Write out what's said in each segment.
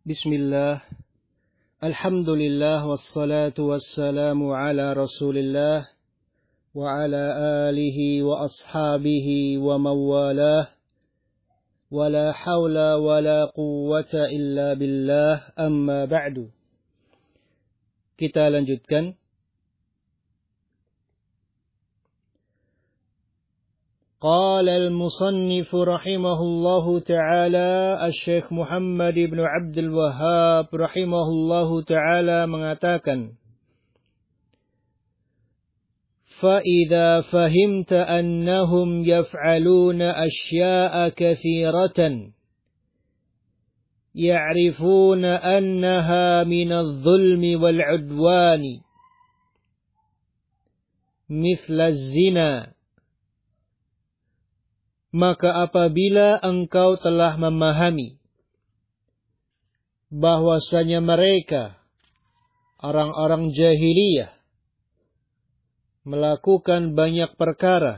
Bismillah, alhamdulillah, wassalatu wassalamu ala rasulillah, wa ala alihi wa ashabihi wa mawalah, wa la hawla wa la quwwata illa billah, amma ba'du. Kita lanjutkan. قال المصنف رحمه الله تعالى الشيخ محمد بن عبد الوهاب رحمه الله تعالى mengatakan فإذا فهمت أنهم يفعلون أشياء كثيرة يعرفون أنها من الظلم والعدوان مثل الزنا. Maka apabila engkau telah memahami bahwasanya mereka, orang-orang jahiliyah, melakukan banyak perkara,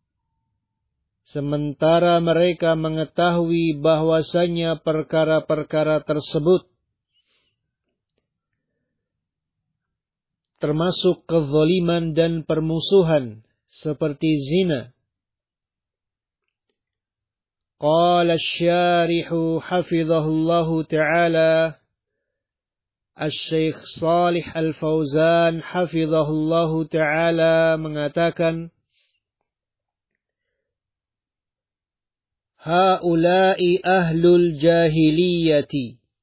sementara mereka mengetahui bahwasanya perkara-perkara tersebut termasuk kezaliman dan permusuhan seperti zina. قال الشارح حفظه الله تعالى الشيخ صالح الفوزان حفظه الله تعالى mengatakan هؤلاء أهل الجاهلية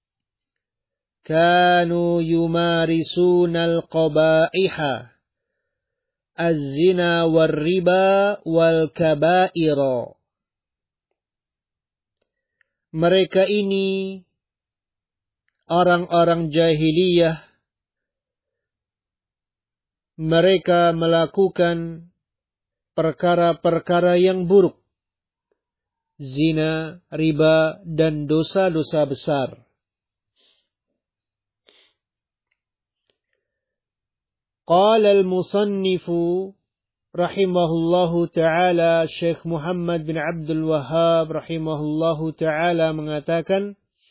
كانوا يمارسون القبائح الزنا والربا والكبائر. Mereka ini orang-orang jahiliyah. Mereka melakukan perkara-perkara yang buruk, zina, riba, dan dosa-dosa besar. Qala al-musannifu rahimahullahu ta'ala, Syekh Muhammad bin Abdul Wahhab rahimahullahu ta'ala mengatakan,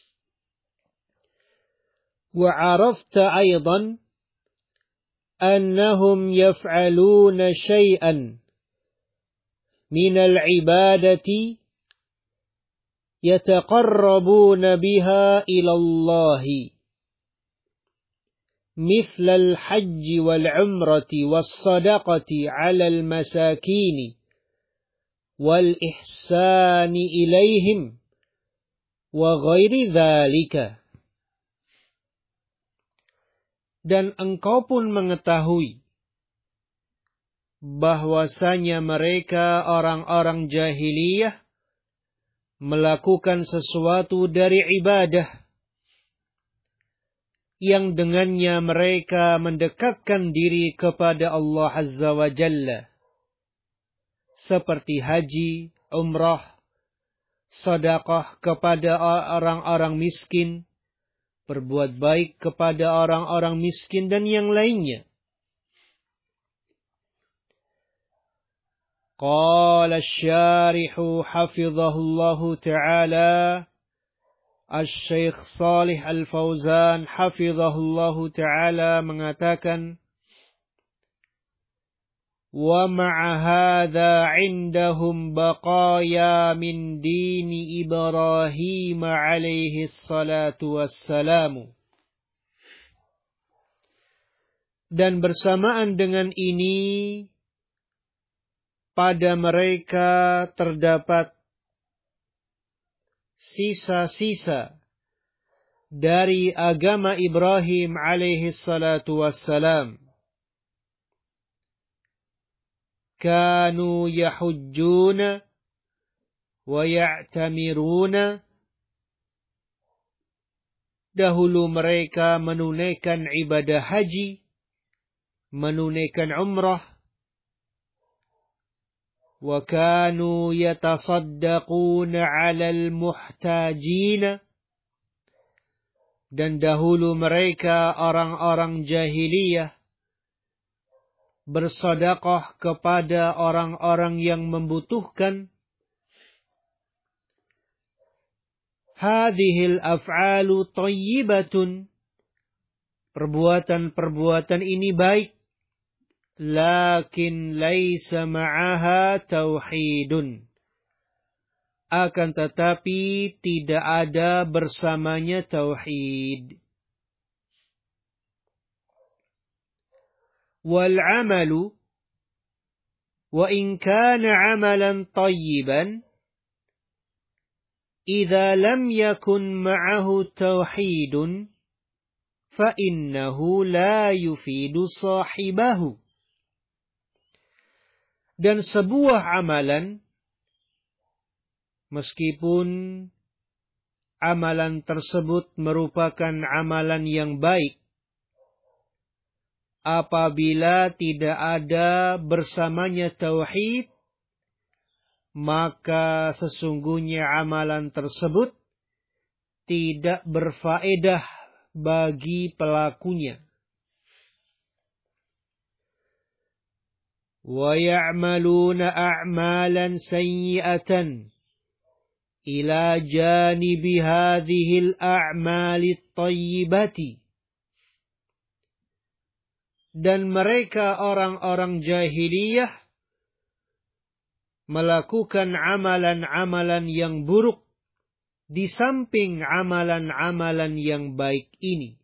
wa arafta aydan annahum yaf'aluna syai'an min al-ibadati yataqarrabuna biha ila Allahi مثل الحج والعمرة والصدقة على المساكين والإحسان إليهم وغير ذلك. Dan engkau pun mengetahui bahwasanya mereka orang-orang jahiliyah melakukan sesuatu dari ibadah yang dengannya mereka mendekatkan diri kepada Allah Azza wa Jalla, seperti haji, umrah, sedekah kepada orang-orang miskin, berbuat baik kepada orang-orang miskin, dan yang lainnya. Qala asy-syarihu hafizahullahu ta'ala Al-Syekh Salih Al-Fauzan hafizahullahu ta'ala mengatakan, wa ma'a hadha indahum baqaya min dini Ibrahim alaihi salatu wassalamu. Dan bersamaan dengan ini, pada mereka terdapat sisa-sisa dari agama Ibrahim alaihi salatu wassalam. Kanu yahujjuna wa ya'tamiruna. Dahulu mereka menunaikan ibadah haji, menunaikan umrah, وَكَانُوا يَتَصَدَّقُونَ عَلَى الْمُحْتَاجِينَ. Dan dahulu mereka orang-orang jahiliyah bersedekah kepada orang-orang yang membutuhkan. hadhil af'alu thayyibatun, perbuatan-perbuatan ini baik, lakin laisa ma'aha tauhidun, akan tetapi tidak ada bersamanya tauhid. Wal amalu wa in kana amalan tayyiban idza lam yakun ma'ahu tauhidun fa innahu la yufidu sahibahu. Dan sebuah amalan, meskipun amalan tersebut merupakan amalan yang baik, apabila tidak ada bersamanya tauhid, maka sesungguhnya amalan tersebut tidak berfaedah bagi pelakunya. Wa ya'maluna a'malan sayyi'atan ila janibi hadhil a'mali thayyibati. Dan mereka orang-orang jahiliyah melakukan amalan-amalan yang buruk di samping amalan-amalan yang baik ini.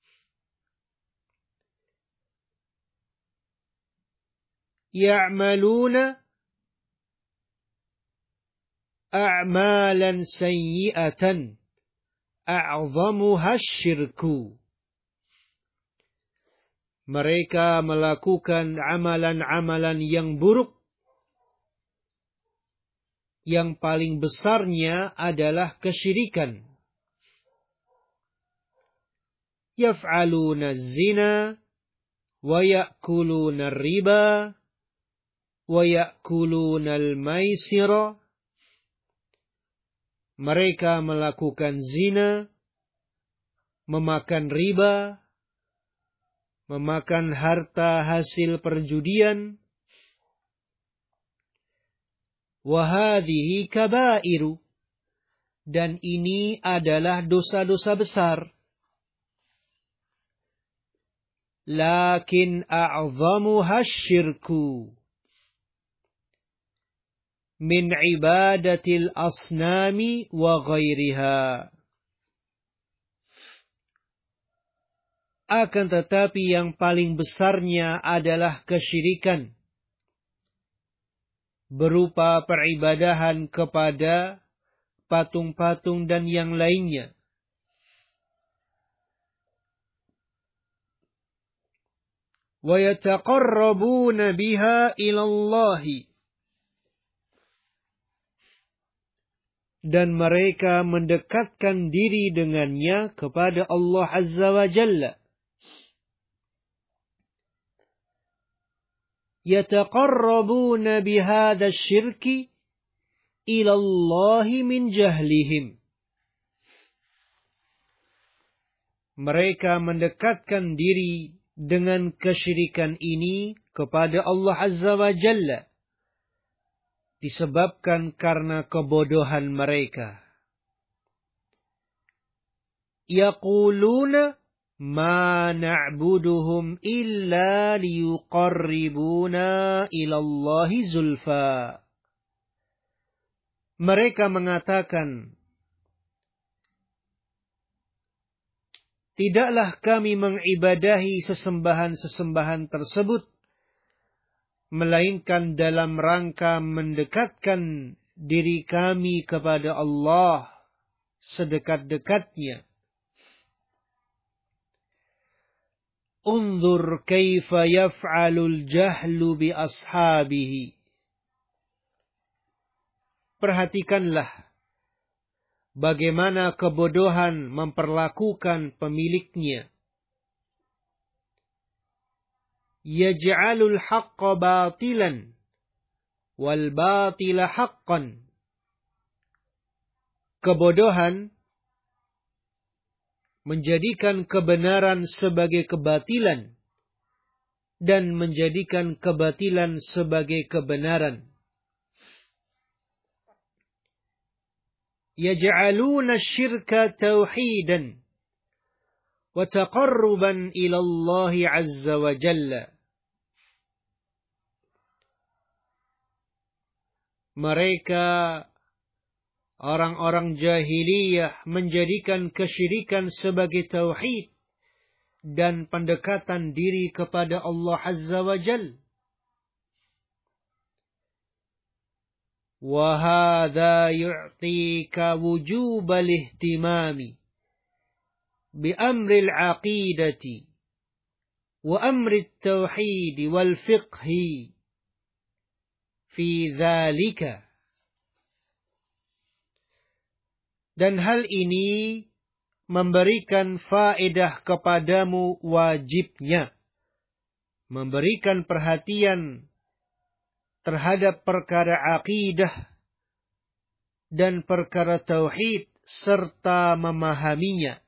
Ya'maluna a'malan sayyi'atan a'zamuha syirku. Mereka melakukan amalan-amalan yang buruk, yang paling besarnya adalah kesyirikan. Yaf'aluna zina wa ya'kuluna riba wa ya'kuluna al-maisira. Mereka melakukan zina, memakan riba, memakan harta hasil perjudian. Wahadhihi kabairu, dan ini adalah dosa-dosa besar. Lakin a'zamuha syirku min ibadatil asnami wa ghairiha. Akan tetapi yang paling besarnya adalah kesyirikan, berupa peribadahan kepada patung-patung dan yang lainnya. Wa yataqarrabuna biha ila Allah, dan mereka mendekatkan diri dengannya kepada Allah Azza wa Jalla. Yataqarrabuna bihadha syirki ila Allah min jahlihim. Mereka mendekatkan diri dengan kesyirikan ini kepada Allah Azza wa Jalla disebabkan karena kebodohan mereka. Yaquluna ma na'buduhum illa liyuqarribuna ila Allahi zulfa. Mereka mengatakan, tidaklah kami mengibadahi sesembahan-sesembahan tersebut, melainkan dalam rangka mendekatkan diri kami kepada Allah sedekat-dekatnya. Unzur kaifa yaf'alul jahlu bi ashabihi. Perhatikanlah bagaimana kebodohan memperlakukan pemiliknya. Yaj'alul haqqa batilan wal batila haqqan. Kebodohan menjadikan kebenaran sebagai kebatilan dan menjadikan kebatilan sebagai kebenaran. yaj'aluna syirka tauhidan wa taqarruban ila Allah azza wa jalla. Mereka orang-orang jahiliyah menjadikan kesyirikan sebagai tauhid dan pendekatan diri kepada Allah azza wa jalla. Wa hadha yu'tika wujubal ihtimami bi amri al-aqidati wa amri at-tauhid wal fiqhi fi dzalika. Dan hal ini memberikan faedah kepadamu wajibnya memberikan perhatian terhadap perkara akidah dan perkara tauhid serta memahaminya.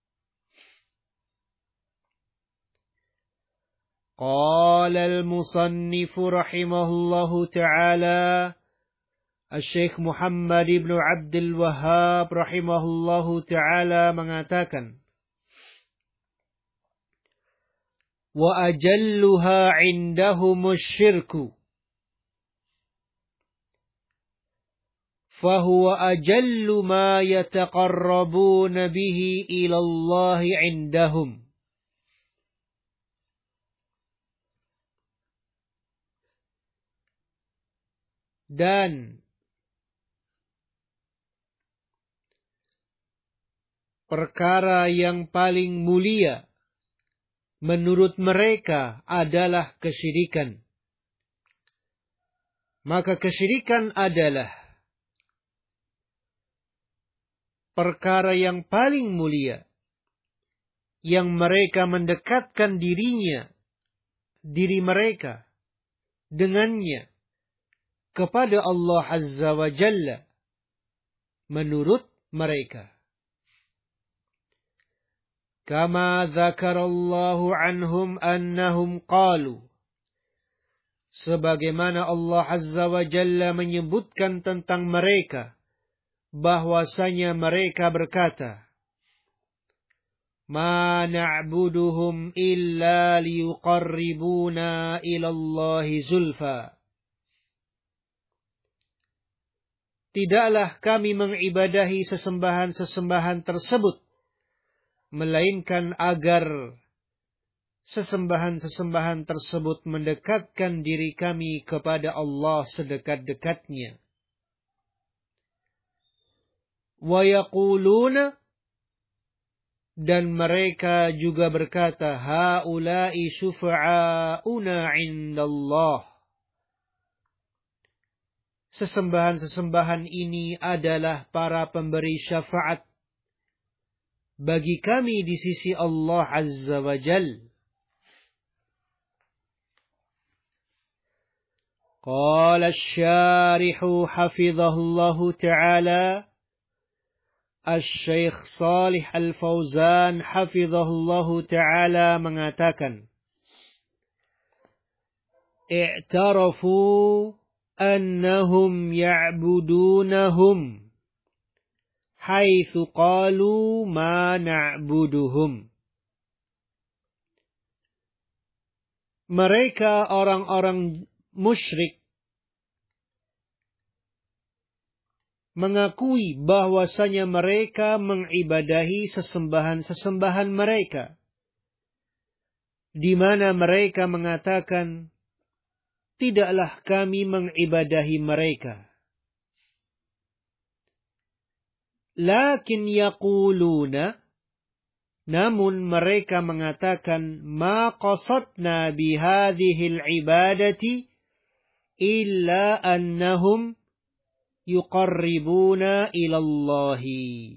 Qala al-musannif rahimahullahu ta'ala, Syekh Muhammad ibn Abdul Wahhab rahimahullahu ta'ala mengatakan, wa ajalluha indahum syirku fahuwa ajallu ma yataqarrabuna bihi ila Allah indahum. Dan perkara yang paling mulia menurut mereka adalah kesyirikan. Maka kesyirikan adalah perkara yang paling mulia yang mereka mendekatkan diri mereka dengannya kepada Allah Azza wa Jalla menurut mereka. Kama dzakarallahu anhum annahum qalu, sebagaimana Allah Azza wa Jalla menyebutkan tentang mereka bahwasanya mereka berkata, ma na'buduhum illa liyuqarribuna ila Allahi zulfa. Tidaklah kami mengibadahi sesembahan-sesembahan tersebut melainkan agar sesembahan-sesembahan tersebut mendekatkan diri kami kepada Allah sedekat-dekatnya. Wa yaquluna, dan mereka juga berkata, haula'i syufa'auna 'indallah. Sesembahan-sesembahan ini adalah para pemberi syafaat bagi kami di sisi Allah Azza wa Jal. Qala asy-syarihu hafizahullahu ta'ala, Asy-Syaikh Shalih Al-Fauzan hafizahullahu ta'ala mengatakan, i'tarafu annahum ya'budunahum haitsu qalu ma na'buduhum. Mereka orang-orang musyrik mengakui bahwasanya mereka mengibadahi sesembahan-sesembahan mereka, di mana mereka mengatakan, tidaklah kami mengibadahi mereka. Lakin yaquluna, namun mereka mengatakan, ma qasadna bihadhil ibadati illa annahum yuqarribuna ilallahi.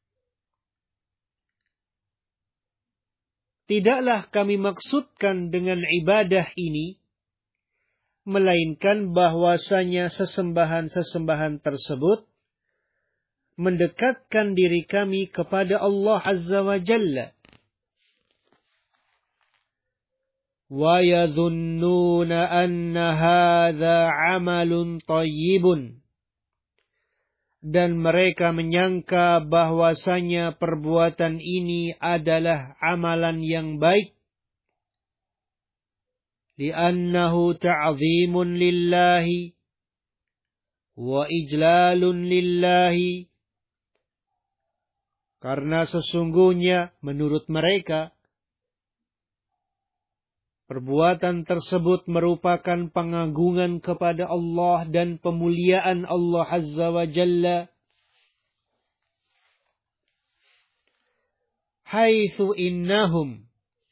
Tidaklah kami maksudkan dengan ibadah ini melainkan bahwasanya sesembahan-sesembahan tersebut mendekatkan diri kami kepada Allah Azza wa Jalla. Wa yadhunnuna anna hadha 'amalun thayyibun. Dan mereka menyangka bahwasanya perbuatan ini adalah amalan yang baik. Li'annahu ta'zimun lillahi wa ijlalun lillahi. Karena sesungguhnya menurut mereka perbuatan tersebut merupakan pengagungan kepada Allah dan pemuliaan Allah Azza wa Jalla. Haitsu innahum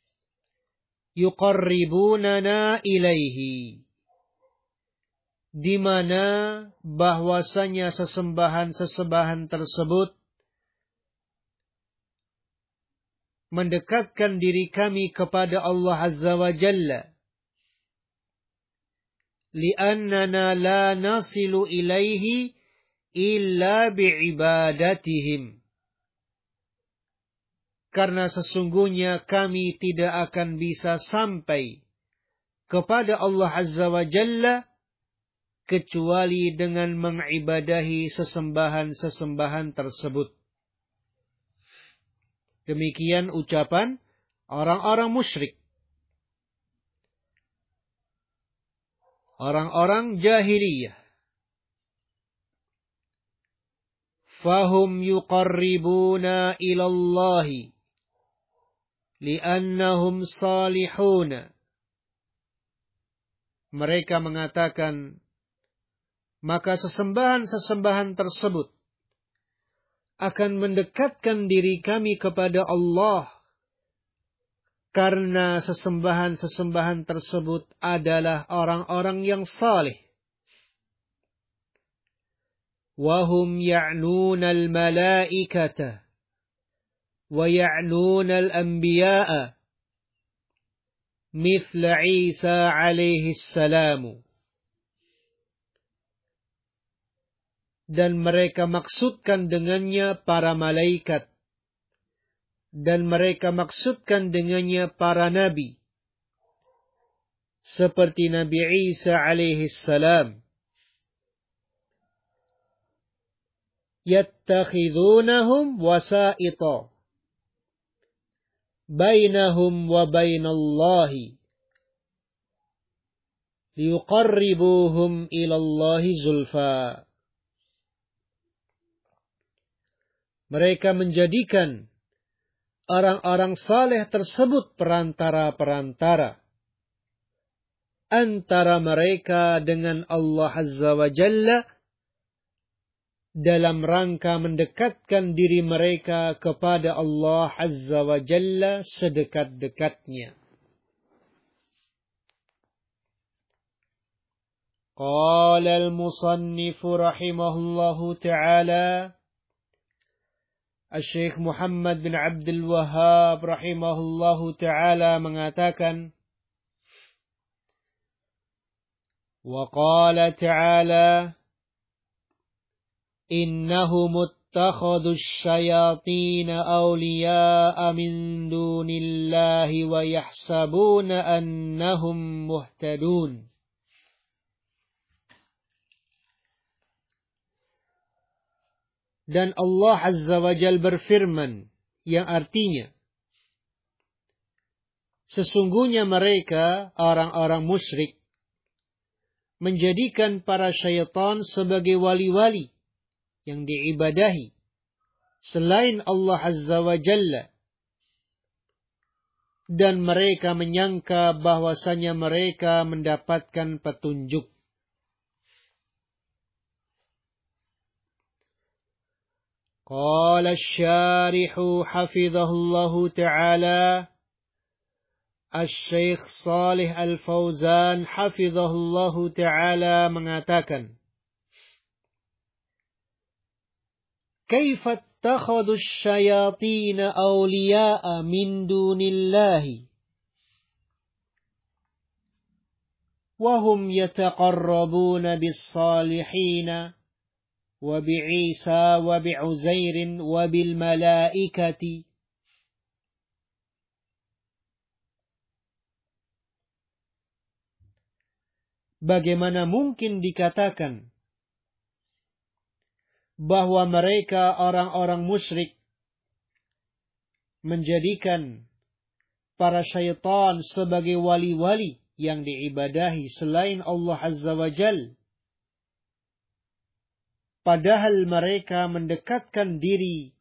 yuqarribunana ilaihi. Di mana bahwasanya sesembahan-sesembahan tersebut mendekatkan diri kami kepada Allah Azza wa Jalla. Li'annana la nasilu ilaihi illa bi'ibadatihim. Karena sesungguhnya kami tidak akan bisa sampai kepada Allah Azza wa Jalla kecuali dengan mengibadahi sesembahan-sesembahan tersebut. Demikian ucapan orang-orang musyrik. Orang-orang jahiliyah. Fahum yuqarribuna ilallahi li'annahum salihuna. Mereka mengatakan, maka sesembahan-sesembahan tersebut akan mendekatkan diri kami kepada Allah. Karena sesembahan-sesembahan tersebut adalah orang-orang yang saleh. Wahum ya'nuna al-malaikata wa ya'nuna al-anbiya'a mithla Isa alaihi salamu. Dan mereka maksudkan dengannya para malaikat. Dan mereka maksudkan dengannya para nabi. Seperti Nabi Isa alaihi salam. Yattakhidunahum wasa'ita bainahum wa bainallahi liyuqarribuhum ilallahi zulfa. Mereka menjadikan orang-orang saleh tersebut perantara-perantara antara mereka dengan Allah Azza wa Jalla dalam rangka mendekatkan diri mereka kepada Allah Azza wa Jalla sedekat-dekatnya. Qala al-musannif rahimahullahu ta'ala, Syekh Muhammad bin Abdul Wahhab rahimahullahu ta'ala mengatakan, wa qala ta'ala, innahum ittakhadhu asyayatin awliya'a min dunillahi wa yahsabuna annahum muhtadun. Dan Allah Azza wa Jal berfirman, yang artinya, sesungguhnya mereka, orang-orang musyrik, menjadikan para syaitan sebagai wali-wali yang diibadahi selain Allah Azza wa Jalla. Dan mereka menyangka bahwasanya mereka mendapatkan petunjuk. Qala asy-syarihu hafizahullahu ta'ala, Asy-Syaikh Shalih Al-Fauzan hafizahullahu ta'ala mengatakan, Kaifa ittakhadhu asy-syayatin awliya'a min dunillahi wa hum yataqarrabuna bis-salihina wa bi'Isa wa bi'Uzairin wa bil malaikati. Bagaimana mungkin dikatakan bahwa mereka orang-orang musyrik menjadikan para syaitan sebagai wali-wali yang diibadahi selain Allah Azza wa Jal. Padahal mereka mendekatkan diri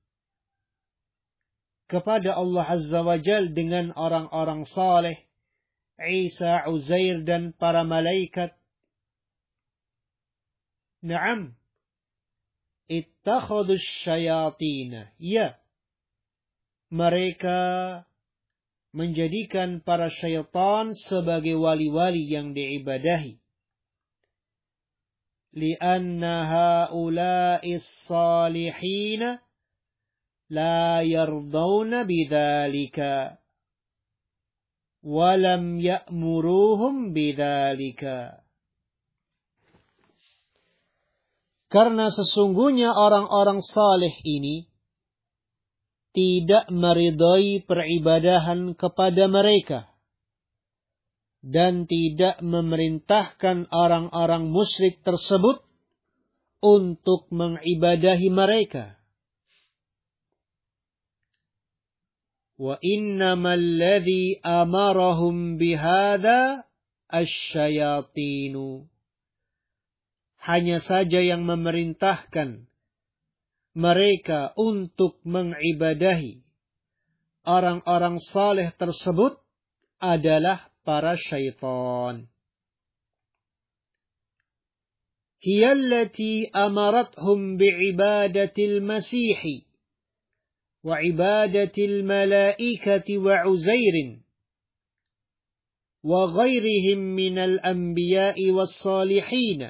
kepada Allah Azza wa Jal dengan orang-orang saleh, Isa, Uzair, dan para malaikat. Naam, ittakhadus syayatina. Ya, mereka menjadikan para syaitan sebagai wali-wali yang diibadahi. Lianna haula'is salihina la yardawna bidzalika walam ya'muruhum bidzalika. Karena sesungguhnya orang-orang saleh ini tidak meridai peribadahan kepada mereka dan tidak memerintahkan orang-orang musyrik tersebut untuk mengibadahi mereka. Wa innamal ladzi amarahum bihadza asy-syayatinu. Hanya saja yang memerintahkan mereka untuk mengibadahi orang-orang saleh tersebut adalah para syaitan. Hiyallati amarathum bi'ibadatil masihi wa ibadatil malaikati wa uzairin wa ghairihim minal anbiya'i was salihin.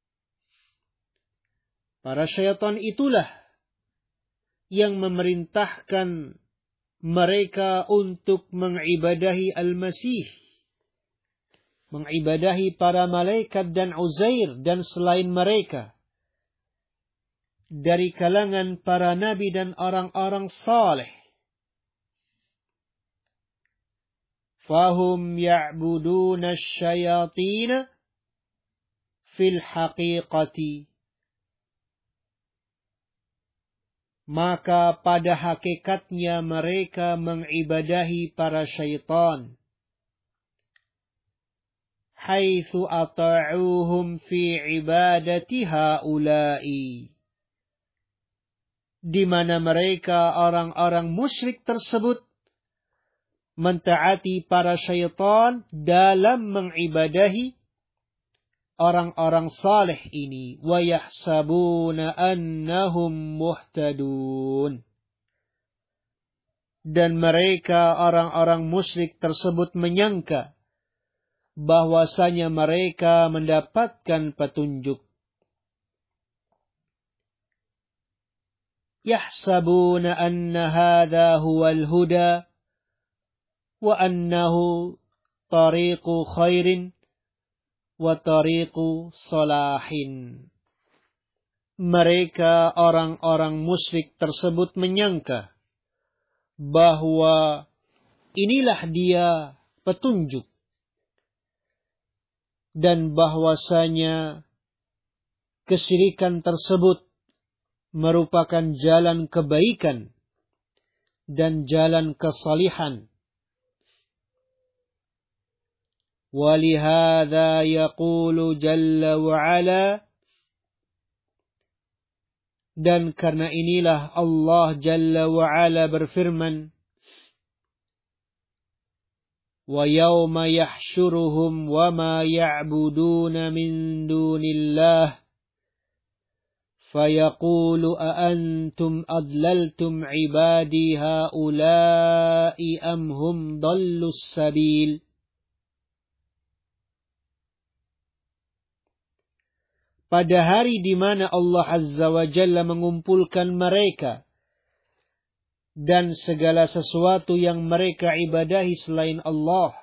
Para syaitan itulah yang memerintahkan mereka untuk mengibadahi Al-Masih, mengibadahi para malaikat dan Uzair dan selain mereka dari kalangan para nabi dan orang-orang saleh. Fahum ya'buduna asy-syayatin fil haqiqati. Maka pada hakikatnya mereka mengibadahi para syaitan. Haitsu ata'uhum fi ibadati haula'i. Di mana mereka orang-orang musyrik tersebut mentaati para syaitan dalam mengibadahi orang-orang saleh ini. Wa yahsabuna annahum muhtadun. Dan mereka orang-orang musyrik tersebut menyangka bahwasanya mereka mendapatkan petunjuk. Yahsabuna anna hadha huwal huda wa annahu tariqu khairin wa tariqu salahin. Mereka orang-orang musyrik tersebut menyangka bahwa inilah dia petunjuk dan bahwasanya kesyirikan tersebut merupakan jalan kebaikan dan jalan kesalihan. Walihada yaqulu jalla wa'ala. Dan karena inilah Allah jalla wa'ala berfirman. Wa yawma yahsyuruhum wa ma ya'buduna min dunillah. Fayaqulu a'antum adlaltum ibadi haula'i am hum dallus sabil. Pada hari di mana Allah Azza wa Jalla mengumpulkan mereka dan segala sesuatu yang mereka ibadahi selain Allah,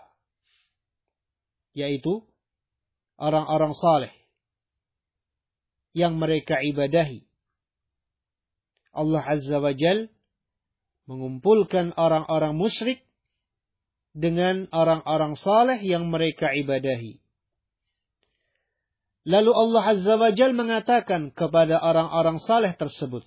yaitu orang-orang saleh yang mereka ibadahi. Allah Azza wa Jalla mengumpulkan orang-orang musyrik dengan orang-orang saleh yang mereka ibadahi. Lalu Allah Azza wa Jalla mengatakan kepada orang-orang saleh tersebut,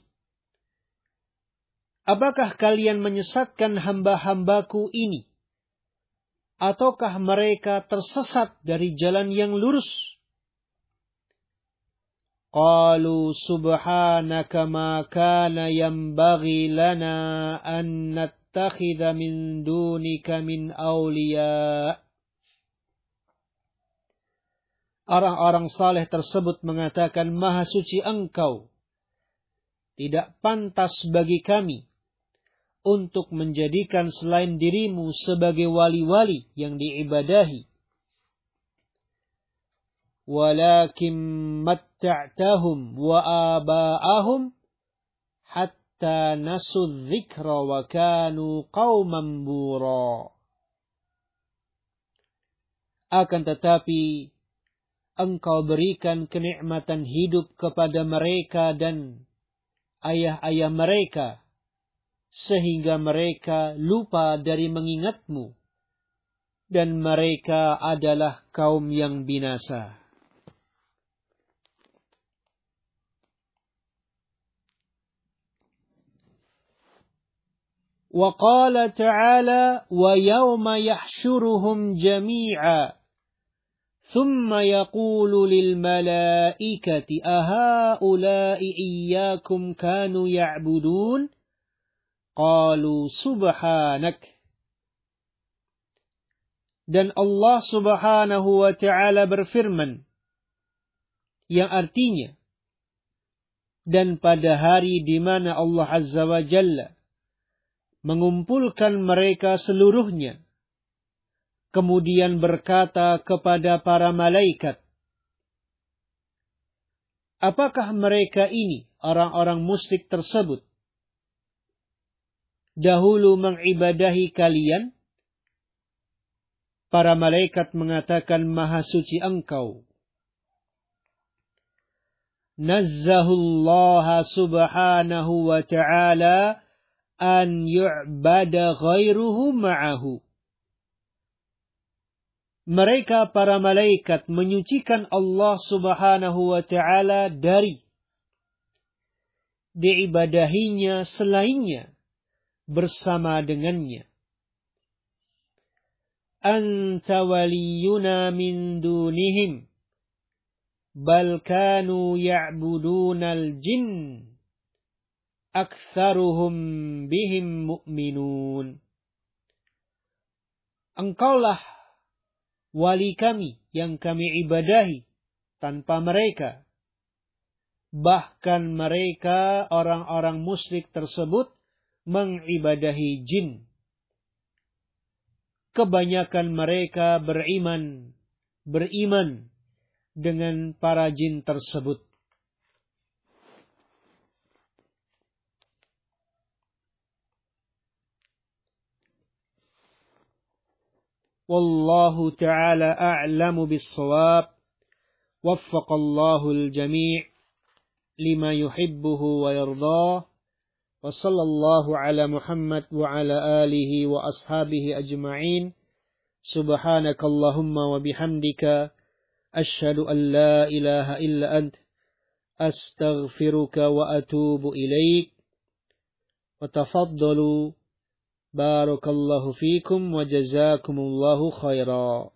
apakah kalian menyesatkan hamba-hambaku ini? Ataukah mereka tersesat dari jalan yang lurus? Qalu subhanaka ma kana yanbaghi lana an nattakhidha min dunika min awliya. Orang-orang saleh tersebut mengatakan, Maha suci Engkau. Tidak pantas bagi kami untuk menjadikan selain dirimu sebagai wali-wali yang diibadahi. Walakin matta'tahum wa aba'ahum hatta nasu dzikra wa kanu qauman bura. Akan tetapi Engkau berikan kenikmatan hidup kepada mereka dan ayah-ayah mereka, sehingga mereka lupa dari mengingatmu, dan mereka adalah kaum yang binasa. Wa qala ta'ala wa yawma yahsyuruhum jami'a ثم يقول للملائكة أهؤلاء إياكم كانوا يعبدون قالوا سبحانك. Dan Allah Subhanahu wa Ta'ala berfirman, yang artinya, dan pada hari di mana Allah Azza wa Jalla mengumpulkan mereka seluruhnya, kemudian berkata kepada para malaikat, apakah mereka ini, orang-orang musyrik tersebut, dahulu mengibadahi kalian? Para malaikat mengatakan, Maha suci Engkau. Nazzahullaha subhanahu wa ta'ala an yu'bada ghairuhu ma'ahu. Mereka para malaikat menyucikan Allah Subhanahu wa Ta'ala dari diibadahinya selainnya bersama dengannya. Anta waliyuna min dunihim bal kanu ya'budunal jinn aktsaruhum bihim mu'minun. Engkaulah wali kami yang kami ibadahi tanpa mereka. Bahkan mereka, orang-orang musyrik tersebut, mengibadahi jin. Kebanyakan mereka beriman dengan para jin tersebut. Wallahu ta'ala a'lamu bis-shawab. Waffaqallahu al-jami' lima yuhibbuhu wa yardah. Wa sallallahu ala Muhammad wa ala alihi wa ashabihi ajma'in. Subhanakallahumma wa bihamdika asyhadu an la ilaha illa ant astaghfiruka wa atubu ilaik. Wa tafaddalu. Barakallahu fikum wa jazakumullahu khairan.